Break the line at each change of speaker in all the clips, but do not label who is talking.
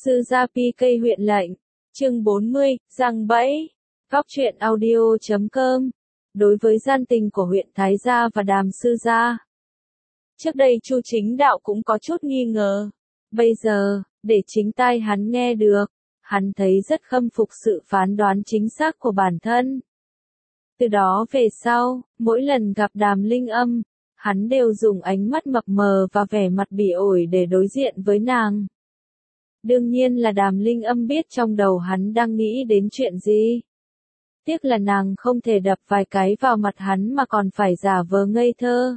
Sư gia PK huyện lệnh. Chương 40, giăng bẫy. Góc truyện audio.com. Đối với gian tình của huyện Thái Gia và Đàm Sư Gia, trước đây Chu Chính Đạo cũng có chút nghi ngờ. Bây giờ, để chính tai hắn nghe được, hắn thấy rất khâm phục sự phán đoán chính xác của bản thân. Từ đó về sau, mỗi lần gặp Đàm Linh Âm, hắn đều dùng ánh mắt mập mờ và vẻ mặt bỉ ổi để đối diện với nàng. Đương nhiên là Đàm Linh Âm biết trong đầu hắn đang nghĩ đến chuyện gì. Tiếc là nàng không thể đập vài cái vào mặt hắn mà còn phải giả vờ ngây thơ.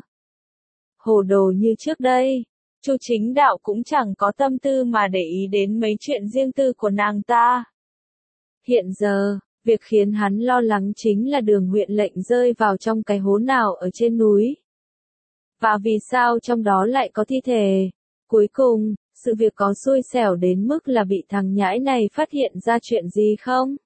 Hồ đồ như trước đây, Chu Chính Đạo cũng chẳng có tâm tư mà để ý đến mấy chuyện riêng tư của nàng ta. Hiện giờ, việc khiến hắn lo lắng chính là Đường huyện lệnh rơi vào trong cái hố nào ở trên núi. Và vì sao trong đó lại có thi thể? Cuối cùng, sự việc có xui xẻo đến mức là bị thằng nhãi này phát hiện ra chuyện gì không?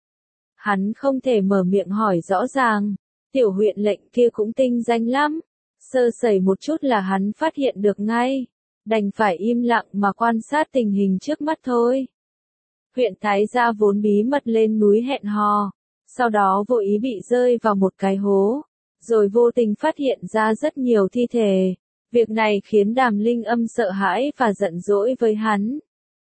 Hắn không thể mở miệng hỏi rõ ràng. Tiểu huyện lệnh kia cũng tinh danh lắm. Sơ sẩy một chút là hắn phát hiện được ngay. Đành phải im lặng mà quan sát tình hình trước mắt thôi. Huyện Thái Gia vốn bí mật lên núi hẹn hò. Sau đó vô ý bị rơi vào một cái hố. Rồi vô tình phát hiện ra rất nhiều thi thể. Việc này khiến Đàm Linh Âm sợ hãi và giận dỗi với hắn.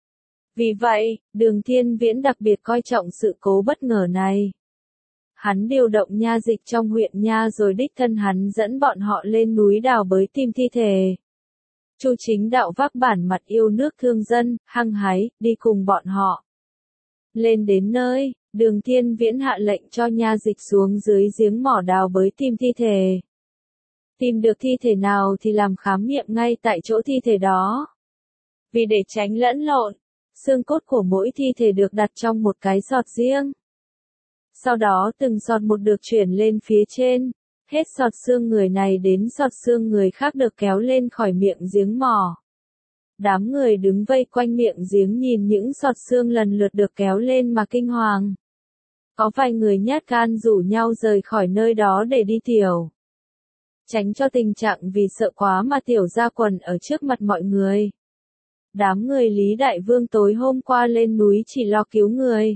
Vì vậy, Đường Thiên Viễn đặc biệt coi trọng sự cố bất ngờ này. Hắn điều động nha dịch trong huyện nha rồi đích thân hắn dẫn bọn họ lên núi đào bới tìm thi thể. Chu Chính Đạo vác bản mặt yêu nước thương dân, hăng hái, đi cùng bọn họ. Lên đến nơi, Đường Thiên Viễn hạ lệnh cho nha dịch xuống dưới giếng mỏ đào bới tìm thi thể. Tìm được thi thể nào thì làm khám nghiệm ngay tại chỗ thi thể đó. Vì để tránh lẫn lộn, xương cốt của mỗi thi thể được đặt trong một cái sọt riêng. Sau đó từng sọt một được chuyển lên phía trên, hết sọt xương người này đến sọt xương người khác được kéo lên khỏi miệng giếng mỏ. Đám người đứng vây quanh miệng giếng nhìn những sọt xương lần lượt được kéo lên mà kinh hoàng. Có vài người nhát gan rủ nhau rời khỏi nơi đó để đi tiểu. Tránh cho tình trạng vì sợ quá mà tiểu ra quần ở trước mặt mọi người. Đám người Lý Đại Vương tối hôm qua lên núi chỉ lo cứu người.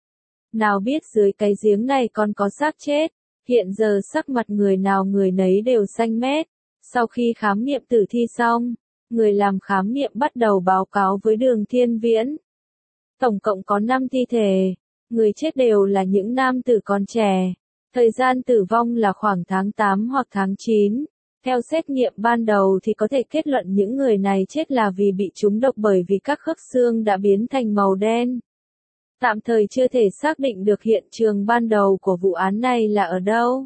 Nào biết dưới cái giếng này còn có xác chết, hiện giờ sắc mặt người nào người nấy đều xanh mét. Sau khi khám nghiệm tử thi xong, người làm khám nghiệm bắt đầu báo cáo với Đường Thiên Viễn. Tổng cộng có 5 thi thể, người chết đều là những nam tử còn trẻ. Thời gian tử vong là khoảng tháng 8 hoặc tháng 9. Theo xét nghiệm ban đầu thì có thể kết luận những người này chết là vì bị trúng độc bởi vì các khớp xương đã biến thành màu đen. Tạm thời chưa thể xác định được hiện trường ban đầu của vụ án này là ở đâu.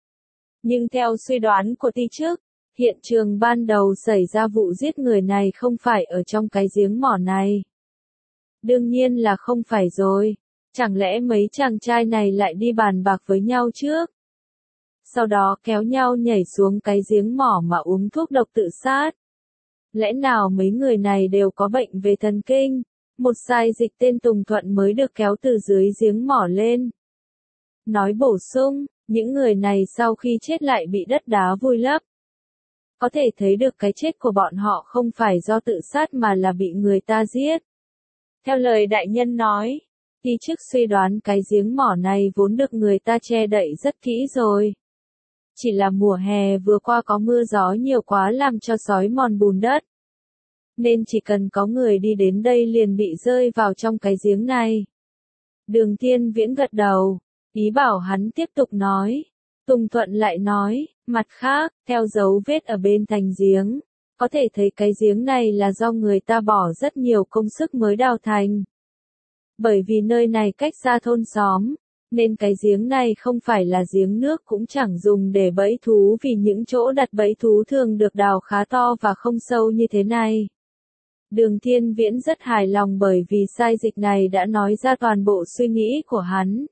Nhưng theo suy đoán của ty chức, hiện trường ban đầu xảy ra vụ giết người này không phải ở trong cái giếng mỏ này. Đương nhiên là không phải rồi. Chẳng lẽ mấy chàng trai này lại đi bàn bạc với nhau trước? Sau đó kéo nhau nhảy xuống cái giếng mỏ mà uống thuốc độc tự sát. Lẽ nào mấy người này đều có bệnh về thần kinh? Một sai dịch tên Tùng Thuận mới được kéo từ dưới giếng mỏ lên. Nói bổ sung, những người này sau khi chết lại bị đất đá vùi lấp. Có thể thấy được cái chết của bọn họ không phải do tự sát mà là bị người ta giết. Theo lời đại nhân nói, ty chức suy đoán cái giếng mỏ này vốn được người ta che đậy rất kỹ rồi. Chỉ là mùa hè vừa qua có mưa gió nhiều quá làm cho xói mòn bùn đất. Nên chỉ cần có người đi đến đây liền bị rơi vào trong cái giếng này. Đường Thiên Viễn gật đầu, ý bảo hắn tiếp tục nói. Tùng Thuận lại nói, mặt khác, theo dấu vết ở bên thành giếng, có thể thấy cái giếng này là do người ta bỏ rất nhiều công sức mới đào thành. Bởi vì nơi này cách xa thôn xóm, nên cái giếng này không phải là giếng nước cũng chẳng dùng để bẫy thú vì những chỗ đặt bẫy thú thường được đào khá to và không sâu như thế này. Đường Thiên Viễn rất hài lòng bởi vì sai dịch này đã nói ra toàn bộ suy nghĩ của hắn.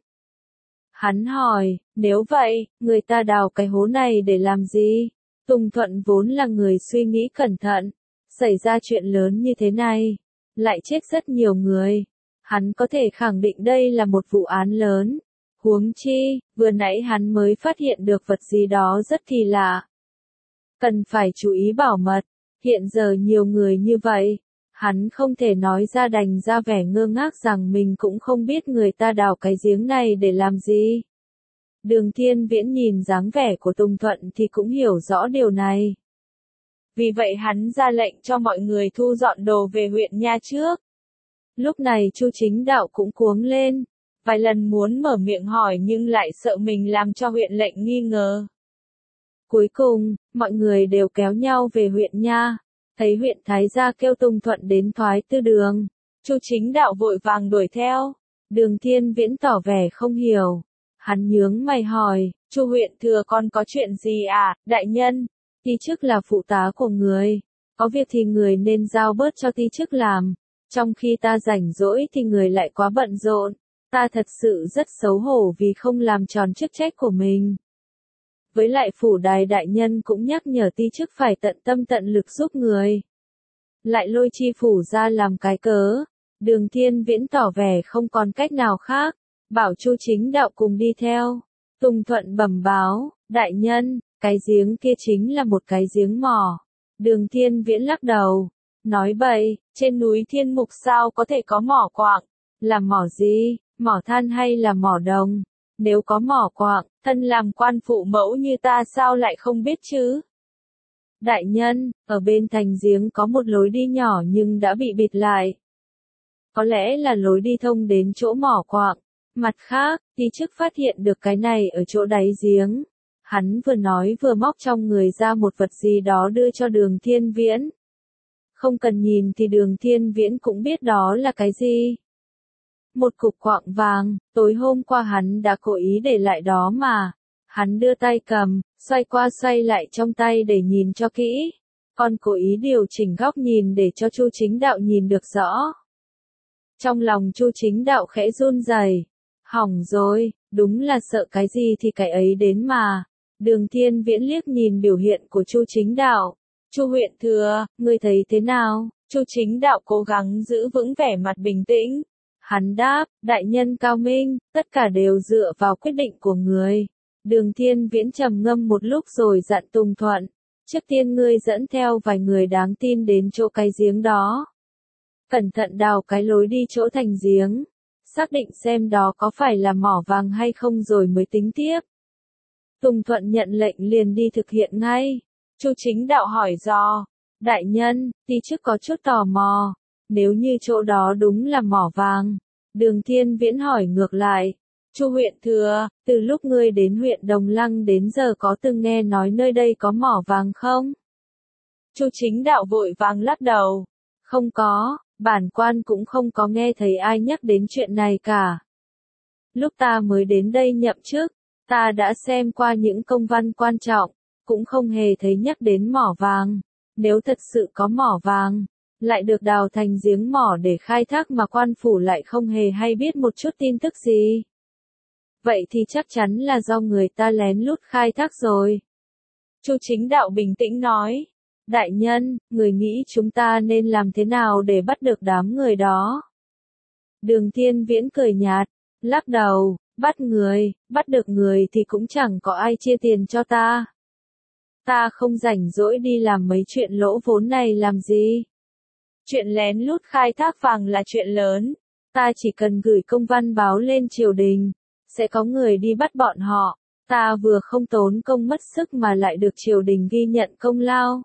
Hắn hỏi, nếu vậy, người ta đào cái hố này để làm gì? Tùng Thuận vốn là người suy nghĩ cẩn thận, xảy ra chuyện lớn như thế này, lại chết rất nhiều người. Hắn có thể khẳng định đây là một vụ án lớn. Huống chi, vừa nãy hắn mới phát hiện được vật gì đó rất kỳ lạ. Cần phải chú ý bảo mật, hiện giờ nhiều người như vậy, Hắn không thể nói ra, đành ra vẻ ngơ ngác rằng mình cũng không biết người ta đào cái giếng này để làm gì. Đường Thiên Viễn nhìn dáng vẻ của Tùng Thuận thì cũng hiểu rõ điều này. Vì vậy hắn ra lệnh cho mọi người thu dọn đồ về huyện Nha trước. Lúc này Chu Chính Đạo cũng cuống lên, vài lần muốn mở miệng hỏi nhưng lại sợ mình làm cho huyện lệnh nghi ngờ. Cuối cùng, mọi người đều kéo nhau về huyện Nha, thấy huyện Thái Gia kêu Tùng Thuận đến thoái tư đường. Chu Chính Đạo vội vàng đuổi theo. Đường Thiên Viễn tỏ vẻ không hiểu. Hắn nhướng mày hỏi, Chu huyện thừa con có chuyện gì à, đại nhân? Ti chức là phụ tá của người, có việc thì người nên giao bớt cho ti chức làm, trong khi ta rảnh rỗi thì người lại quá bận rộn, ta thật sự rất xấu hổ vì không làm tròn chức trách của mình. Với lại phủ đài đại nhân cũng nhắc nhở ti chức phải tận tâm tận lực giúp người. Lại lôi chi phủ ra làm cái cớ, Đường Thiên Viễn tỏ vẻ không còn cách nào khác, bảo Chu Chính Đạo cùng đi theo. Tùng Thuận bẩm báo, đại nhân, cái giếng kia chính là một cái giếng mỏ. Đường Thiên Viễn lắc đầu, nói bậy, trên núi Thiên Mục sao có thể có mỏ quạng, là mỏ gì, mỏ than hay là mỏ đồng? Nếu có mỏ quạng, thân làm quan phụ mẫu như ta sao lại không biết chứ? Đại nhân, ở bên thành giếng có một lối đi nhỏ nhưng đã bị bịt lại. Có lẽ là lối đi thông đến chỗ mỏ quạng. Mặt khác, ti chức phát hiện được cái này ở chỗ đáy giếng. Hắn vừa nói vừa móc trong người ra một vật gì đó đưa cho Đường Thiên Viễn. Không cần nhìn thì Đường Thiên Viễn cũng biết đó là cái gì. Một cục quạng vàng, tối hôm qua hắn đã cố ý để lại đó mà. Hắn đưa tay cầm, xoay qua xoay lại trong tay để nhìn cho kỹ. Còn cố ý điều chỉnh góc nhìn để cho Chu Chính Đạo nhìn được rõ. Trong lòng Chu Chính Đạo khẽ run rẩy. Hỏng rồi, đúng là sợ cái gì thì cái ấy đến mà. Đường Thiên Viễn liếc nhìn biểu hiện của Chu Chính Đạo. Chu huyện thừa, ngươi thấy thế nào? Chu Chính Đạo cố gắng giữ vững vẻ mặt bình tĩnh. Hắn đáp, đại nhân cao minh, tất cả đều dựa vào quyết định của người. Đường Thiên Viễn trầm ngâm một lúc rồi dặn Tùng Thuận. Trước tiên ngươi dẫn theo vài người đáng tin đến chỗ cái giếng đó. Cẩn thận đào cái lối đi chỗ thành giếng. Xác định xem đó có phải là mỏ vàng hay không rồi mới tính tiếp. Tùng Thuận nhận lệnh liền đi thực hiện ngay. Chu Chính Đạo hỏi dò, đại nhân, ti chức có chút tò mò, nếu như chỗ đó đúng là mỏ vàng. Đường Thiên Viễn hỏi ngược lại, Chu huyện thừa, từ lúc ngươi đến huyện Đồng Lăng đến giờ có từng nghe nói nơi đây có mỏ vàng không? Chu Chính Đạo vội vàng lắc đầu, không có. Bản quan cũng không có nghe thấy ai nhắc đến chuyện này cả. Lúc ta mới đến đây nhậm chức, ta đã xem qua những công văn quan trọng, cũng không hề thấy nhắc đến mỏ vàng. Nếu thật sự có mỏ vàng, lại được đào thành giếng mỏ để khai thác mà quan phủ lại không hề hay biết một chút tin tức gì. Vậy thì chắc chắn là do người ta lén lút khai thác rồi. Chu Chính Đạo bình tĩnh nói. Đại nhân, người nghĩ chúng ta nên làm thế nào để bắt được đám người đó? Đường Thiên Viễn cười nhạt, lắc đầu, bắt được người thì cũng chẳng có ai chia tiền cho ta. Ta không rảnh rỗi đi làm mấy chuyện lỗ vốn này làm gì. Chuyện lén lút khai thác vàng là chuyện lớn, ta chỉ cần gửi công văn báo lên triều đình, sẽ có người đi bắt bọn họ, ta vừa không tốn công mất sức mà lại được triều đình ghi nhận công lao.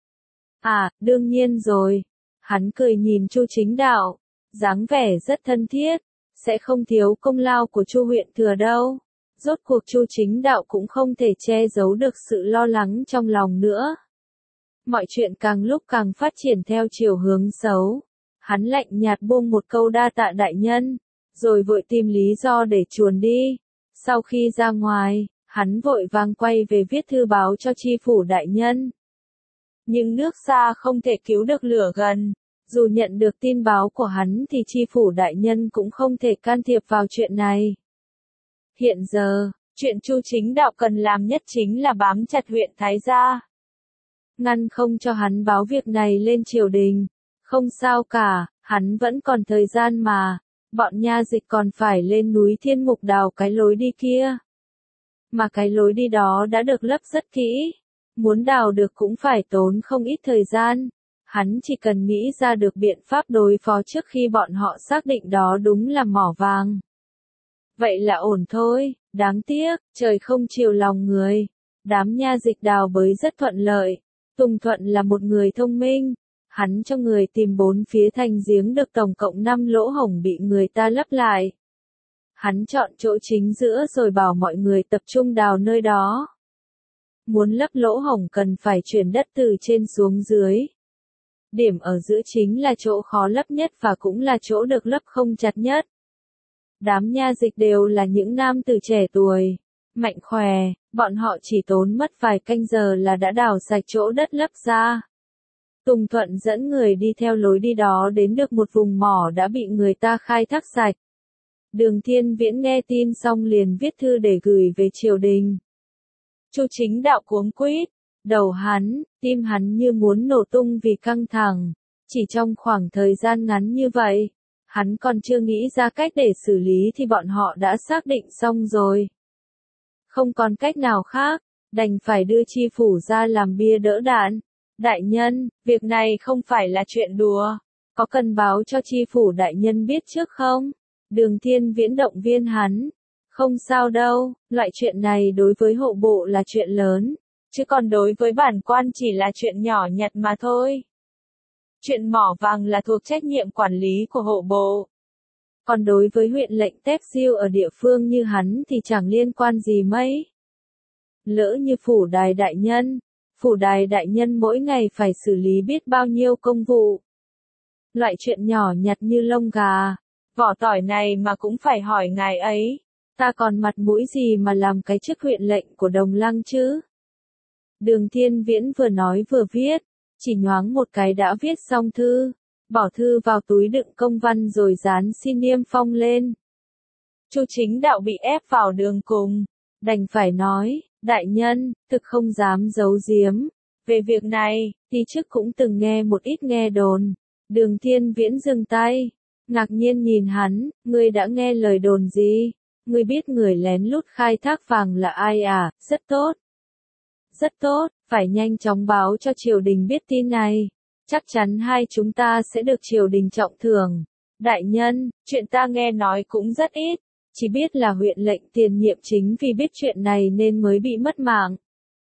À, đương nhiên rồi. Hắn cười nhìn Chu Chính Đạo, dáng vẻ rất thân thiết, sẽ không thiếu công lao của Chu huyện thừa đâu. Rốt cuộc Chu Chính Đạo cũng không thể che giấu được sự lo lắng trong lòng nữa. Mọi chuyện càng lúc càng phát triển theo chiều hướng xấu. Hắn lạnh nhạt buông một câu đa tạ đại nhân, rồi vội tìm lý do để chuồn đi. Sau khi ra ngoài, hắn vội vàng quay về viết thư báo cho chi phủ đại nhân. Nhưng nước xa không thể cứu được lửa gần. Dù nhận được tin báo của hắn thì chi phủ đại nhân cũng không thể can thiệp vào chuyện này. Hiện giờ, chuyện Chu Chính Đạo cần làm nhất chính là bám chặt huyện Thái Gia. Ngăn không cho hắn báo việc này lên triều đình. Không sao cả, hắn vẫn còn thời gian mà. Bọn nha dịch còn phải lên núi Thiên Mục đào cái lối đi kia. Mà cái lối đi đó đã được lấp rất kỹ. Muốn đào được cũng phải tốn không ít thời gian. Hắn chỉ cần nghĩ ra được biện pháp đối phó trước khi bọn họ xác định đó đúng là mỏ vàng. Vậy là ổn thôi, đáng tiếc, trời không chiều lòng người. Đám nha dịch đào bới rất thuận lợi. Tùng Thuận là một người thông minh. Hắn cho người tìm 4 phía thành giếng được tổng cộng 5 lỗ hổng bị người ta lấp lại. Hắn chọn chỗ chính giữa rồi bảo mọi người tập trung đào nơi đó. Muốn lấp lỗ hổng cần phải chuyển đất từ trên xuống dưới. Điểm ở giữa chính là chỗ khó lấp nhất và cũng là chỗ được lấp không chặt nhất. Đám nha dịch đều là những nam tử trẻ tuổi, mạnh khỏe, bọn họ chỉ tốn mất vài canh giờ là đã đào sạch chỗ đất lấp ra. Tùng Thuận dẫn người đi theo lối đi đó đến được một vùng mỏ đã bị người ta khai thác sạch. Đường Thiên Viễn nghe tin xong liền viết thư để gửi về triều đình. Chu Chính Đạo cuống quýt, đầu hắn, tim hắn như muốn nổ tung vì căng thẳng. Chỉ trong khoảng thời gian ngắn như vậy, hắn còn chưa nghĩ ra cách để xử lý thì bọn họ đã xác định xong rồi. Không còn cách nào khác, đành phải đưa chi phủ ra làm bia đỡ đạn. Đại nhân, việc này không phải là chuyện đùa, có cần báo cho chi phủ đại nhân biết trước không? Đường Thiên Viễn động viên hắn. Không sao đâu, loại chuyện này đối với hộ bộ là chuyện lớn, chứ còn đối với bản quan chỉ là chuyện nhỏ nhặt mà thôi. Chuyện mỏ vàng là thuộc trách nhiệm quản lý của hộ bộ. Còn đối với huyện lệnh Tép Diêu ở địa phương như hắn thì chẳng liên quan gì mấy. Lỡ như phủ đài đại nhân mỗi ngày phải xử lý biết bao nhiêu công vụ. Loại chuyện nhỏ nhặt như lông gà, vỏ tỏi này mà cũng phải hỏi ngài ấy. Ta còn mặt mũi gì mà làm cái chức huyện lệnh của Đồng Lăng chứ? Đường Thiên Viễn vừa nói vừa viết, chỉ nhoáng một cái đã viết xong thư, bỏ thư vào túi đựng công văn rồi dán xin niêm phong lên. Chu Chính Đạo bị ép vào đường cùng, đành phải nói, đại nhân, thực không dám giấu giếm. Về việc này, tí trước cũng từng nghe một ít nghe đồn. Đường Thiên Viễn dừng tay, ngạc nhiên nhìn hắn, ngươi đã nghe lời đồn gì? Ngươi biết người lén lút khai thác vàng là ai à? Rất tốt. Rất tốt, phải nhanh chóng báo cho triều đình biết tin này. Chắc chắn hai chúng ta sẽ được triều đình trọng thưởng. Đại nhân, chuyện ta nghe nói cũng rất ít. Chỉ biết là huyện lệnh tiền nhiệm chính vì biết chuyện này nên mới bị mất mạng.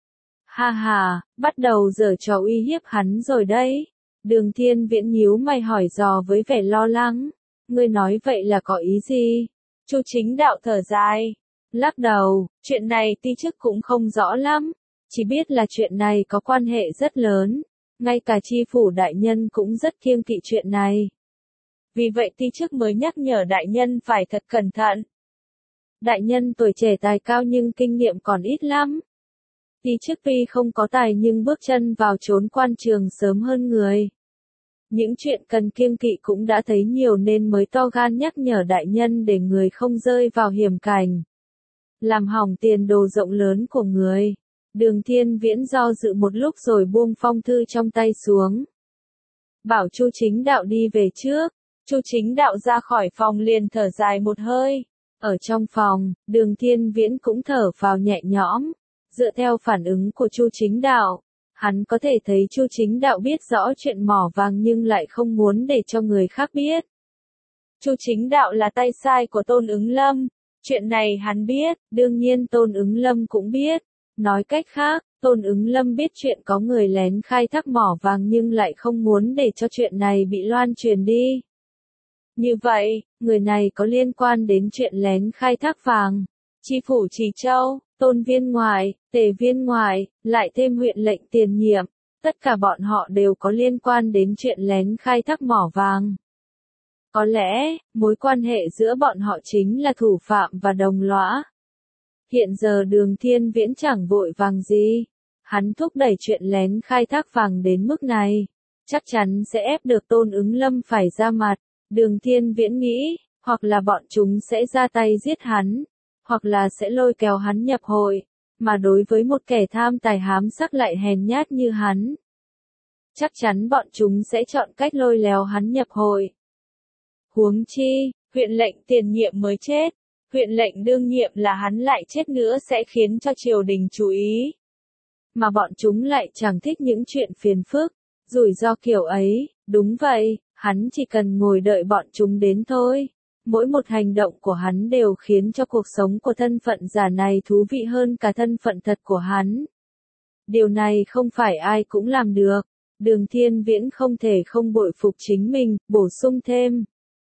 Ha ha, bắt đầu giở trò uy hiếp hắn rồi đấy. Đường Thiên Viễn nhíu mày hỏi dò với vẻ lo lắng. Ngươi nói vậy là có ý gì? Chu Chính Đạo thở dài, lắc đầu, chuyện này ti chức cũng không rõ lắm, chỉ biết là chuyện này có quan hệ rất lớn, ngay cả chi phủ đại nhân cũng rất kiêng kỵ chuyện này. Vì vậy ti chức mới nhắc nhở đại nhân phải thật cẩn thận. Đại nhân tuổi trẻ tài cao nhưng kinh nghiệm còn ít lắm. Ti chức tuy không có tài nhưng bước chân vào chốn quan trường sớm hơn người. Những chuyện cần kiêng kỵ cũng đã thấy nhiều nên mới to gan nhắc nhở đại nhân để người không rơi vào hiểm cảnh. Làm hỏng tiền đồ rộng lớn của người. Đường Thiên Viễn do dự một lúc rồi buông phong thư trong tay xuống. Bảo Chu Chính Đạo đi về trước. Chu Chính Đạo ra khỏi phòng liền thở dài một hơi. Ở trong phòng, Đường Thiên Viễn cũng thở phào nhẹ nhõm. Dựa theo phản ứng của Chu Chính Đạo, hắn có thể thấy Chu Chính Đạo biết rõ chuyện mỏ vàng nhưng lại không muốn để cho người khác biết. Chu Chính Đạo là tay sai của Tôn Ứng Lâm. Chuyện này hắn biết, đương nhiên Tôn Ứng Lâm cũng biết. Nói cách khác, Tôn Ứng Lâm biết chuyện có người lén khai thác mỏ vàng nhưng lại không muốn để cho chuyện này bị loan truyền đi. Như vậy, người này có liên quan đến chuyện lén khai thác vàng. Chi phủ Trì Châu, Tôn Viên Ngoại, Tề Viên Ngoại, lại thêm huyện lệnh tiền nhiệm, tất cả bọn họ đều có liên quan đến chuyện lén khai thác mỏ vàng. Có lẽ, mối quan hệ giữa bọn họ chính là thủ phạm và đồng lõa. Hiện giờ Đường Thiên Viễn chẳng vội vàng gì. Hắn thúc đẩy chuyện lén khai thác vàng đến mức này. Chắc chắn sẽ ép được Tôn Ứng Lâm phải ra mặt. Đường Thiên Viễn nghĩ, hoặc là bọn chúng sẽ ra tay giết hắn, hoặc là sẽ lôi kéo hắn nhập hội. Mà đối với một kẻ tham tài hám sắc lại hèn nhát như hắn, chắc chắn bọn chúng sẽ chọn cách lôi léo hắn nhập hội. Huống chi, huyện lệnh tiền nhiệm mới chết, huyện lệnh đương nhiệm là hắn lại chết nữa sẽ khiến cho triều đình chú ý. Mà bọn chúng lại chẳng thích những chuyện phiền phức, Rủi ro kiểu ấy, đúng vậy, hắn chỉ cần ngồi đợi bọn chúng đến thôi. Mỗi một hành động của hắn đều khiến cho cuộc sống của thân phận giả này thú vị hơn cả thân phận thật của hắn. Điều này không phải ai cũng làm được. Đường Thiên Viễn không thể không bội phục chính mình, bổ sung thêm.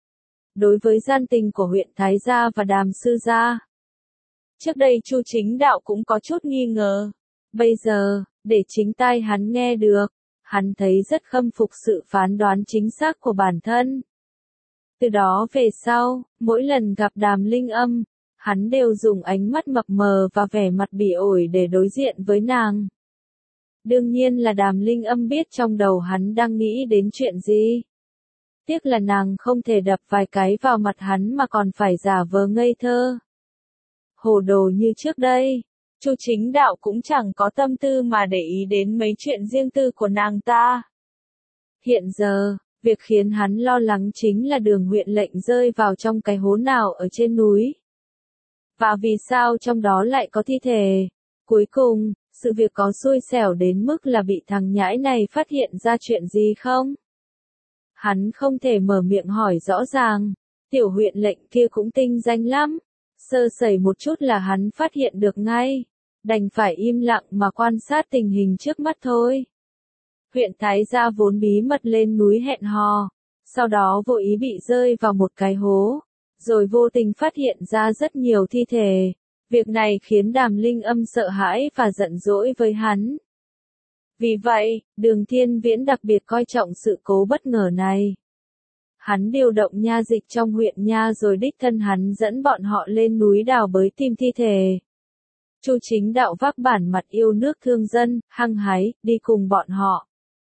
Đối với gian tình của huyện Thái Gia và Đàm Sư Gia, trước đây Chu Chính Đạo cũng có chút nghi ngờ. Bây giờ, để chính tai hắn nghe được, hắn thấy rất khâm phục sự phán đoán chính xác của bản thân. Từ đó về sau, mỗi lần gặp Đàm Linh Âm, hắn đều dùng ánh mắt mập mờ và vẻ mặt bỉ ổi để đối diện với nàng. Đương nhiên là Đàm Linh Âm biết trong đầu hắn đang nghĩ đến chuyện gì. Tiếc là nàng không thể đập vài cái vào mặt hắn mà còn phải giả vờ ngây thơ. Hồ đồ như trước đây, Chu Chính Đạo cũng chẳng có tâm tư mà để ý đến mấy chuyện riêng tư của nàng ta. Hiện giờ, việc khiến hắn lo lắng chính là Đường huyện lệnh rơi vào trong cái hố nào ở trên núi. Và vì sao trong đó lại có thi thể? Cuối cùng, sự việc có xui xẻo đến mức là bị thằng nhãi này phát hiện ra chuyện gì không? Hắn không thể mở miệng hỏi rõ ràng. Tiểu huyện lệnh kia cũng tinh danh lắm. Sơ sẩy một chút là hắn phát hiện được ngay. Đành phải im lặng mà quan sát tình hình trước mắt thôi. Huyện Thái Gia vốn bí mật lên núi hẹn hò. Sau đó vô ý bị rơi vào một cái hố. Rồi vô tình phát hiện ra rất nhiều thi thể. Việc này khiến Đàm Linh Âm sợ hãi và giận dỗi với hắn. Vì vậy, Đường Thiên Viễn đặc biệt coi trọng sự cố bất ngờ này. Hắn điều động nha dịch trong huyện nha rồi đích thân hắn dẫn bọn họ lên núi đào bới tìm thi thể. Chu Chính Đạo vác bản mặt yêu nước thương dân, hăng hái, đi cùng bọn họ.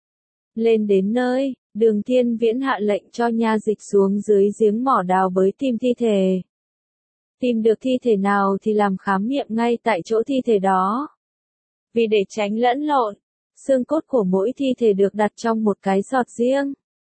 Lên đến nơi, Đường Thiên Viễn hạ lệnh cho nha dịch xuống dưới giếng mỏ đào bới tìm thi thể. Tìm được thi thể nào thì làm khám nghiệm ngay tại chỗ thi thể đó. Vì để tránh lẫn lộn, xương cốt của mỗi thi thể được đặt trong một cái sọt riêng.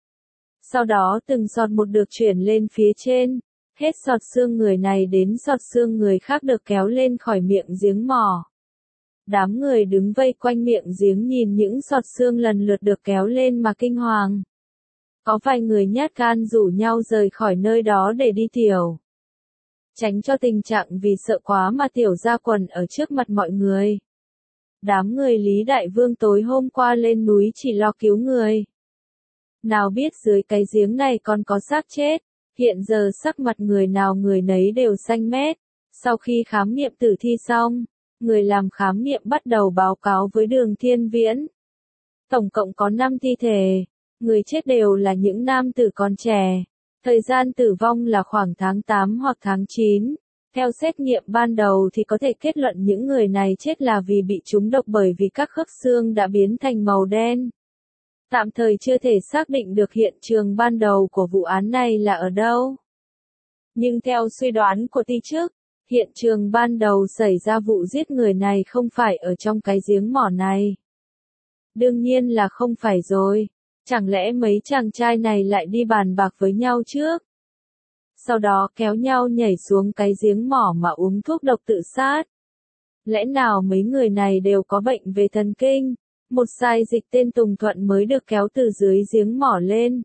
Sau đó từng sọt một được chuyển lên phía trên, hết sọt xương người này đến sọt xương người khác được kéo lên khỏi miệng giếng mỏ. Đám người đứng vây quanh miệng giếng nhìn những sọt xương lần lượt được kéo lên mà kinh hoàng. Có vài người nhát gan rủ nhau rời khỏi nơi đó để đi tiểu. Tránh cho tình trạng vì sợ quá mà tiểu ra quần ở trước mặt mọi người. Đám người Lý Đại Vương tối hôm qua lên núi chỉ lo cứu người. Nào biết dưới cái giếng này còn có xác chết, hiện giờ sắc mặt người nào người nấy đều xanh mét. Sau khi khám nghiệm tử thi xong, người làm khám nghiệm bắt đầu báo cáo với Đường Thiên Viễn. Tổng cộng có 5 thi thể, người chết đều là những nam tử còn trẻ. Thời gian tử vong là khoảng tháng 8 hoặc tháng 9. Theo xét nghiệm ban đầu thì có thể kết luận những người này chết là vì bị trúng độc bởi vì các khớp xương đã biến thành màu đen. Tạm thời chưa thể xác định được hiện trường ban đầu của vụ án này là ở đâu. Nhưng theo suy đoán của ty trước, hiện trường ban đầu xảy ra vụ giết người này không phải ở trong cái giếng mỏ này. Đương nhiên là không phải rồi. Chẳng lẽ mấy chàng trai này lại đi bàn bạc với nhau trước? Sau đó kéo nhau nhảy xuống cái giếng mỏ mà uống thuốc độc tự sát. Lẽ nào mấy người này đều có bệnh về thần kinh? Một sai dịch tên Tùng Thuận mới được kéo từ dưới giếng mỏ lên.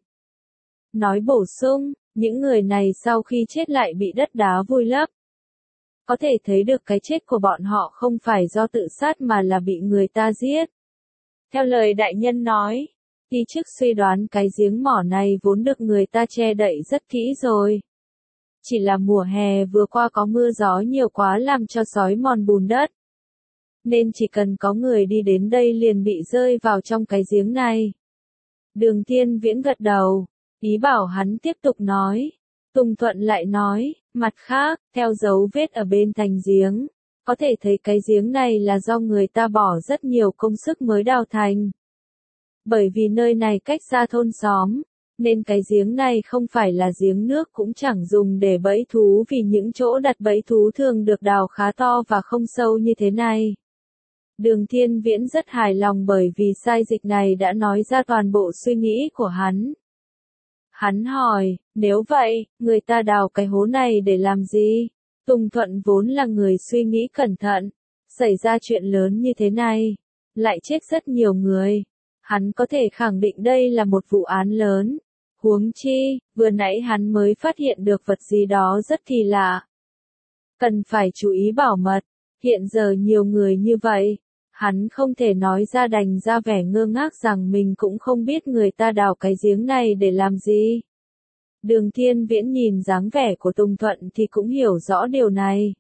Nói bổ sung, những người này sau khi chết lại bị đất đá vùi lấp. Có thể thấy được cái chết của bọn họ không phải do tự sát mà là bị người ta giết. Theo lời đại nhân nói, thì trước suy đoán cái giếng mỏ này vốn được người ta che đậy rất kỹ rồi. Chỉ là mùa hè vừa qua có mưa gió nhiều quá làm cho xói mòn bùn đất. Nên chỉ cần có người đi đến đây liền bị rơi vào trong cái giếng này. Đường Thiên Viễn gật đầu, ý bảo hắn tiếp tục nói. Tùng Thuận lại nói, mặt khác, theo dấu vết ở bên thành giếng, có thể thấy cái giếng này là do người ta bỏ rất nhiều công sức mới đào thành. Bởi vì nơi này cách xa thôn xóm, nên cái giếng này không phải là giếng nước cũng chẳng dùng để bẫy thú vì những chỗ đặt bẫy thú thường được đào khá to và không sâu như thế này. Đường Thiên Viễn rất hài lòng bởi vì sai dịch này đã nói ra toàn bộ suy nghĩ của hắn. Hắn hỏi, nếu vậy, người ta đào cái hố này để làm gì? Tùng Thuận vốn là người suy nghĩ cẩn thận, xảy ra chuyện lớn như thế này, lại chết rất nhiều người. Hắn có thể khẳng định đây là một vụ án lớn. Huống chi, vừa nãy hắn mới phát hiện được vật gì đó rất kỳ lạ. Cần phải chú ý bảo mật, hiện giờ nhiều người như vậy. Hắn không thể nói ra đành ra vẻ ngơ ngác rằng mình cũng không biết người ta đào cái giếng này để làm gì. Đường Thiên Viễn nhìn dáng vẻ của Tùng Thuận thì cũng hiểu rõ điều này.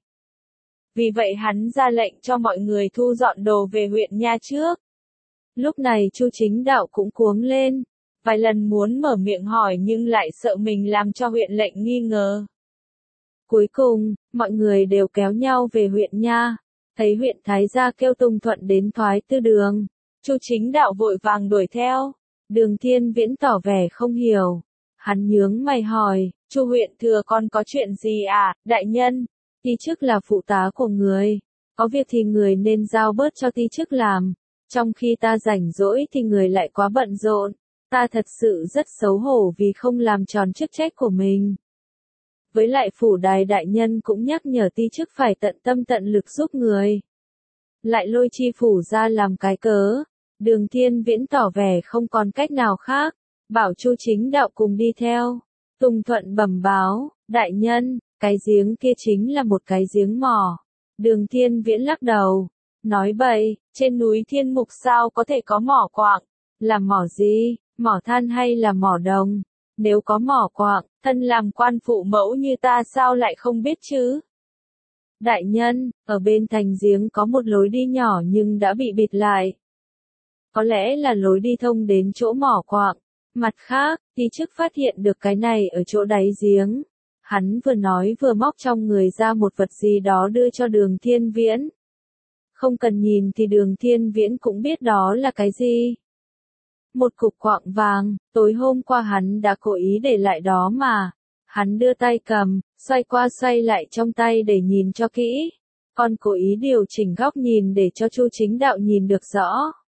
Vì vậy hắn ra lệnh cho mọi người thu dọn đồ về huyện Nha trước. Lúc này Chu Chính Đạo cũng cuống lên, vài lần muốn mở miệng hỏi nhưng lại sợ mình làm cho huyện lệnh nghi ngờ. Cuối cùng, mọi người đều kéo nhau về huyện Nha, thấy huyện Thái Gia kêu Tùng Thuận đến thoái tư đường. Chu Chính Đạo vội vàng đuổi theo, Đường Thiên Viễn tỏ vẻ không hiểu. Hắn nhướng mày hỏi, Chu huyện thừa con có chuyện gì à, đại nhân? Ti chức là phụ tá của người, có việc thì người nên giao bớt cho ti chức làm, trong khi ta rảnh rỗi thì người lại quá bận rộn, ta thật sự rất xấu hổ vì không làm tròn chức trách của mình. Với lại phủ đài đại nhân cũng nhắc nhở ti chức phải tận tâm tận lực giúp người. Lại lôi chi phủ ra làm cái cớ, Đường Thiên Viễn tỏ vẻ không còn cách nào khác, bảo Chu Chính Đạo cùng đi theo. Tùng Thuận bẩm báo, đại nhân, cái giếng kia chính là một cái giếng mỏ. Đường Thiên Viễn lắc đầu, nói bậy, trên núi Thiên Mục sao có thể có mỏ quạng, là mỏ gì, mỏ than hay là mỏ đồng? Nếu có mỏ quạng, thân làm quan phụ mẫu như ta sao lại không biết chứ? Đại nhân, ở bên thành giếng có một lối đi nhỏ nhưng đã bị bịt lại. Có lẽ là lối đi thông đến chỗ mỏ quạng. Mặt khác, ti chức phát hiện được cái này ở chỗ đáy giếng. Hắn vừa nói vừa móc trong người ra một vật gì đó đưa cho Đường Thiên Viễn. Không cần nhìn thì Đường Thiên Viễn cũng biết đó là cái gì. Một cục quạng vàng, tối hôm qua hắn đã cố ý để lại đó mà. Hắn đưa tay cầm, xoay qua xoay lại trong tay để nhìn cho kỹ. Còn cố ý điều chỉnh góc nhìn để cho Chu Chính Đạo nhìn được rõ.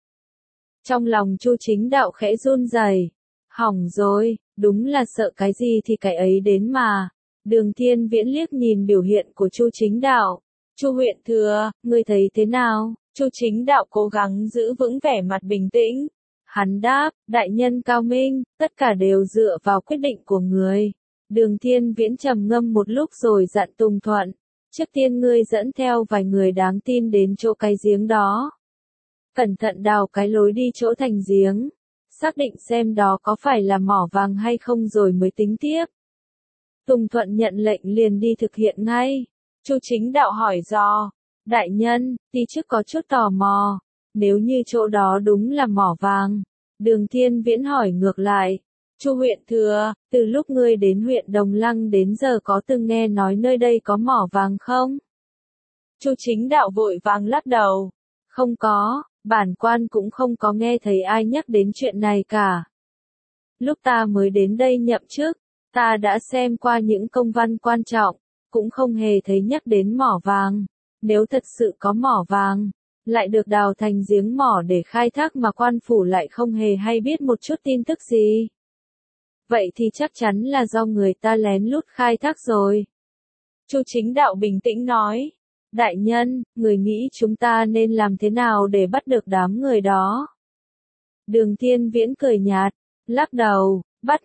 Trong lòng Chu Chính Đạo khẽ run rẩy. Hỏng rồi, đúng là sợ cái gì thì cái ấy đến mà. Đường Thiên Viễn liếc nhìn biểu hiện của Chu Chính Đạo. Chu huyện thừa, ngươi thấy thế nào? Chu Chính Đạo cố gắng giữ vững vẻ mặt bình tĩnh. Hắn đáp, đại nhân cao minh, tất cả đều dựa vào quyết định của người. Đường Thiên Viễn trầm ngâm một lúc rồi dặn Tùng Thuận. Trước tiên ngươi dẫn theo vài người đáng tin đến chỗ cái giếng đó. Cẩn thận đào cái lối đi chỗ thành giếng. Xác định xem đó có phải là mỏ vàng hay không rồi mới tính tiếp. Tùng Thuận nhận lệnh liền đi thực hiện ngay. Chu Chính Đạo hỏi dò, đại nhân, ti chức có chút tò mò, nếu như chỗ đó đúng là mỏ vàng. Đường Thiên Viễn hỏi ngược lại, Chu huyện thừa, từ lúc ngươi đến huyện Đồng Lăng đến giờ có từng nghe nói nơi đây có mỏ vàng không? Chu Chính Đạo vội vàng lắc đầu, không có. Bản quan cũng không có nghe thấy ai nhắc đến chuyện này cả. Lúc ta mới đến đây nhậm chức, ta đã xem qua những công văn quan trọng, cũng không hề thấy nhắc đến mỏ vàng. Nếu thật sự có mỏ vàng, lại được đào thành giếng mỏ để khai thác mà quan phủ lại không hề hay biết một chút tin tức gì. Vậy thì chắc chắn là do người ta lén lút khai thác rồi. Chu Chính Đạo bình tĩnh nói. Đại nhân, người nghĩ chúng ta nên làm thế nào để bắt được đám người đó? Đường Thiên Viễn cười nhạt, lắc đầu,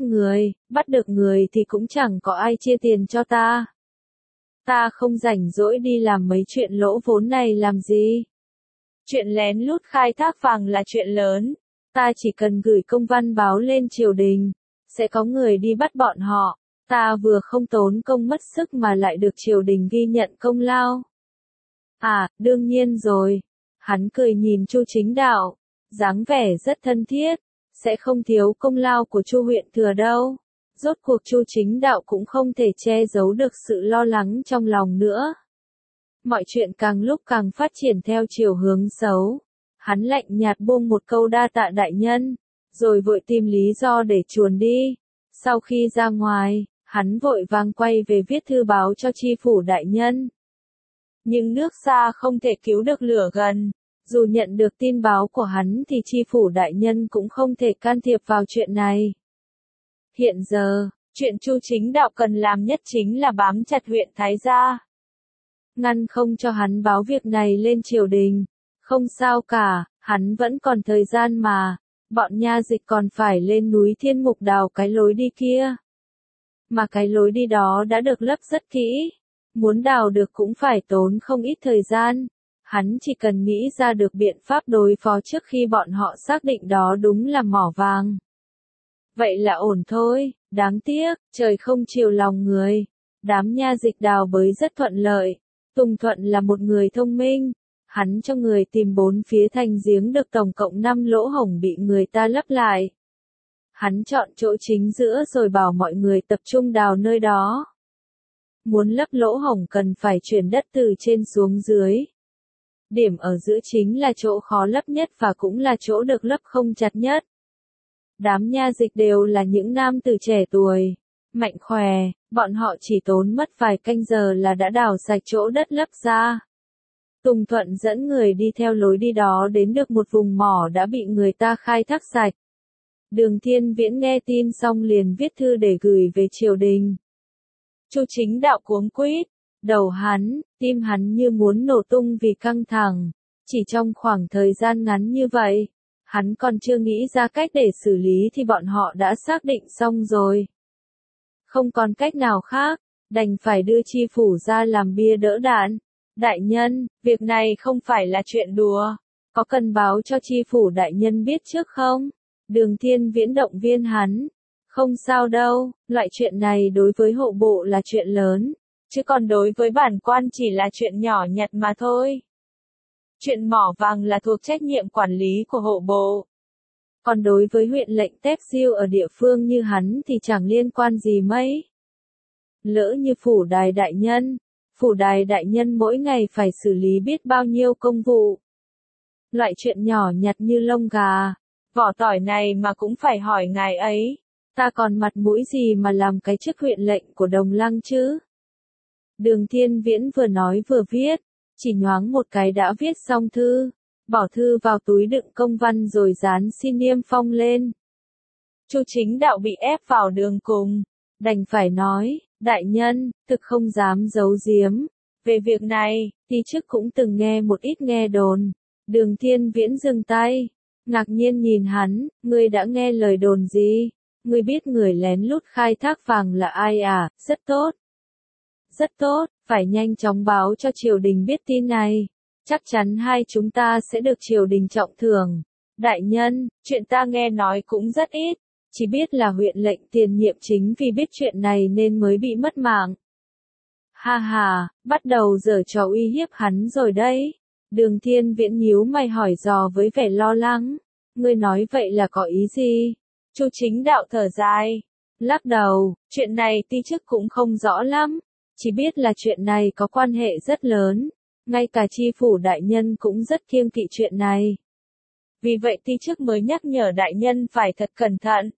bắt được người thì cũng chẳng có ai chia tiền cho ta. Ta không rảnh rỗi đi làm mấy chuyện lỗ vốn này làm gì. Chuyện lén lút khai thác vàng là chuyện lớn, ta chỉ cần gửi công văn báo lên triều đình, sẽ có người đi bắt bọn họ, ta vừa không tốn công mất sức mà lại được triều đình ghi nhận công lao. À, đương nhiên rồi. Hắn cười nhìn Chu Chính Đạo, dáng vẻ rất thân thiết, sẽ không thiếu công lao của Chu huyện thừa đâu. Rốt cuộc Chu Chính Đạo cũng không thể che giấu được sự lo lắng trong lòng nữa. Mọi chuyện càng lúc càng phát triển theo chiều hướng xấu. Hắn lạnh nhạt buông một câu đa tạ đại nhân, rồi vội tìm lý do để chuồn đi. Sau khi ra ngoài, hắn vội vàng quay về viết thư báo cho chi phủ đại nhân. Nhưng nước xa không thể cứu được lửa gần. Dù nhận được tin báo của hắn thì chi phủ đại nhân cũng không thể can thiệp vào chuyện này. Hiện giờ, chuyện Chu Chính Đạo cần làm nhất chính là bám chặt huyện Thái Gia. Ngăn không cho hắn báo việc này lên triều đình. Không sao cả, hắn vẫn còn thời gian mà. bọn nha dịch còn phải lên núi Thiên Mục đào cái lối đi kia. Mà cái lối đi đó đã được lấp rất kỹ. Muốn đào được cũng phải tốn không ít thời gian. Hắn chỉ cần nghĩ ra được biện pháp đối phó trước khi bọn họ xác định đó đúng là mỏ vàng. Vậy là ổn thôi, đáng tiếc, trời không chiều lòng người. Đám nha dịch đào bới rất thuận lợi. Tùng Thuận là một người thông minh. Hắn cho người tìm 4 phía thành giếng được tổng cộng 5 lỗ hổng bị người ta lấp lại. Hắn chọn chỗ chính giữa rồi bảo mọi người tập trung đào nơi đó. Muốn lấp lỗ hổng cần phải chuyển đất từ trên xuống dưới. Điểm ở giữa chính là chỗ khó lấp nhất và cũng là chỗ được lấp không chặt nhất. Đám nha dịch đều là những nam tử trẻ tuổi, mạnh khỏe, bọn họ chỉ tốn mất vài canh giờ là đã đào sạch chỗ đất lấp ra. Tùng Thuận dẫn người đi theo lối đi đó đến được một vùng mỏ đã bị người ta khai thác sạch. Đường Thiên Viễn nghe tin xong liền viết thư để gửi về triều đình. Chu Chính Đạo cuống quýt, đầu hắn, tim hắn như muốn nổ tung vì căng thẳng. Chỉ trong khoảng thời gian ngắn như vậy, hắn còn chưa nghĩ ra cách để xử lý thì bọn họ đã xác định xong rồi. Không còn cách nào khác, đành phải đưa chi phủ ra làm bia đỡ đạn. Đại nhân, việc này không phải là chuyện đùa, có cần báo cho chi phủ đại nhân biết trước không? Đường Thiên Viễn động viên hắn. Không sao đâu, loại chuyện này đối với hộ bộ là chuyện lớn, chứ còn đối với bản quan chỉ là chuyện nhỏ nhặt mà thôi. Chuyện mỏ vàng là thuộc trách nhiệm quản lý của hộ bộ. Còn đối với huyện lệnh Tép Diêu ở địa phương như hắn thì chẳng liên quan gì mấy. Lỡ như phủ đài đại nhân mỗi ngày phải xử lý biết bao nhiêu công vụ. Loại chuyện nhỏ nhặt như lông gà, vỏ tỏi này mà cũng phải hỏi ngài ấy. Ta còn mặt mũi gì mà làm cái chức huyện lệnh của Đồng Lăng chứ? Đường Thiên Viễn vừa nói vừa viết, chỉ nhoáng một cái đã viết xong thư, bỏ thư vào túi đựng công văn rồi dán xin niêm phong lên. Chu Chính Đạo bị ép vào đường cùng, đành phải nói, đại nhân, thực không dám giấu giếm. Về việc này, thì trước cũng từng nghe một ít nghe đồn. Đường Thiên Viễn dừng tay, ngạc nhiên nhìn hắn, ngươi đã nghe lời đồn gì? Ngươi biết người lén lút khai thác vàng là ai à? Rất tốt. Rất tốt, phải nhanh chóng báo cho triều đình biết tin này. Chắc chắn hai chúng ta sẽ được triều đình trọng thưởng. Đại nhân, chuyện ta nghe nói cũng rất ít. Chỉ biết là huyện lệnh tiền nhiệm chính vì biết chuyện này nên mới bị mất mạng. Ha ha, bắt đầu giở trò uy hiếp hắn rồi đấy. Đường Thiên Viễn nhíu mày hỏi dò với vẻ lo lắng. Ngươi nói vậy là có ý gì? Chu Chính Đạo thở dài, lắc đầu, chuyện này ti chức cũng không rõ lắm, chỉ biết là chuyện này có quan hệ rất lớn, ngay cả chi phủ đại nhân cũng rất kiêng kỵ chuyện này. Vì vậy ti chức mới nhắc nhở đại nhân phải thật cẩn thận.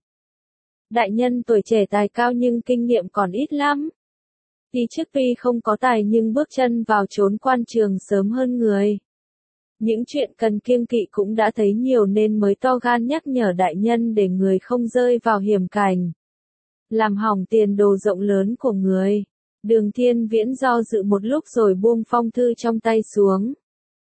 Đại nhân tuổi trẻ tài cao nhưng kinh nghiệm còn ít lắm. Ti chức tuy không có tài nhưng bước chân vào chốn quan trường sớm hơn người. Những chuyện cần kiêng kỵ cũng đã thấy nhiều nên mới to gan nhắc nhở đại nhân để người không rơi vào hiểm cảnh. Làm hỏng tiền đồ rộng lớn của người. Đường Thiên Viễn do dự một lúc rồi buông phong thư trong tay xuống.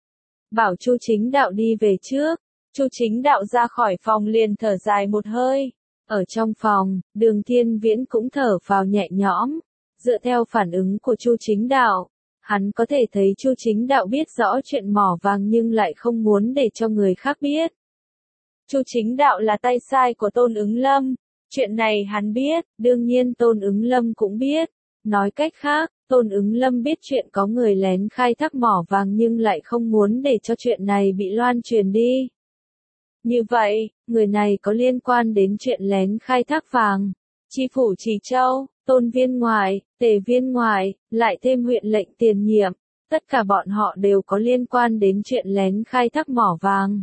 Bảo Chu Chính Đạo đi về trước. Chu Chính Đạo ra khỏi phòng liền thở dài một hơi. Ở trong phòng, Đường Thiên Viễn cũng thở phào nhẹ nhõm. Dựa theo phản ứng của Chu Chính Đạo, hắn có thể thấy Chu Chính Đạo biết rõ chuyện mỏ vàng nhưng lại không muốn để cho người khác biết. Chu Chính Đạo là tay sai của Tôn Ứng Lâm. Chuyện này hắn biết, đương nhiên Tôn Ứng Lâm cũng biết. Nói cách khác, Tôn Ứng Lâm biết chuyện có người lén khai thác mỏ vàng nhưng lại không muốn để cho chuyện này bị loan truyền đi. Như vậy, người này có liên quan đến chuyện lén khai thác vàng. Chi phủ Trì Châu, Tôn Viên Ngoại, Tề Viên Ngoại, lại thêm huyện lệnh tiền nhiệm, tất cả bọn họ đều có liên quan đến chuyện lén khai thác mỏ vàng.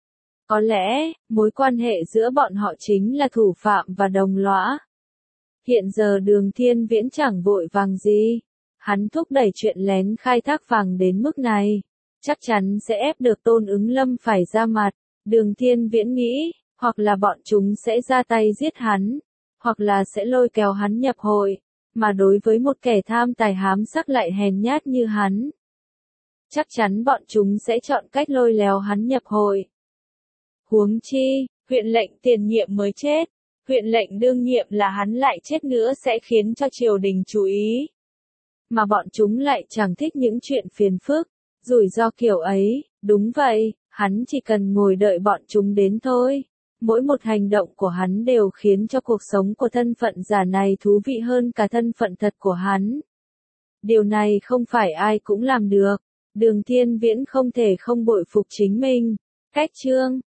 Có lẽ, mối quan hệ giữa bọn họ chính là thủ phạm và đồng lõa. Hiện giờ Đường Thiên Viễn chẳng vội vàng gì. Hắn thúc đẩy chuyện lén khai thác vàng đến mức này. Chắc chắn sẽ ép được Tôn Ứng Lâm phải ra mặt. Đường Thiên Viễn nghĩ, hoặc là bọn chúng sẽ ra tay giết hắn, hoặc là sẽ lôi kéo hắn nhập hội. Mà đối với một kẻ tham tài hám sắc lại hèn nhát như hắn, chắc chắn bọn chúng sẽ chọn cách lôi léo hắn nhập hội. Huống chi, huyện lệnh tiền nhiệm mới chết. Huyện lệnh đương nhiệm là hắn lại chết nữa sẽ khiến cho triều đình chú ý. Mà bọn chúng lại chẳng thích những chuyện phiền phức, rủi ro kiểu ấy. Đúng vậy, hắn chỉ cần ngồi đợi bọn chúng đến thôi. Mỗi một hành động của hắn đều khiến cho cuộc sống của thân phận giả này thú vị hơn cả thân phận thật của hắn. Điều này không phải ai cũng làm được. Đường Thiên Viễn không thể không bội phục chính mình. Cách chương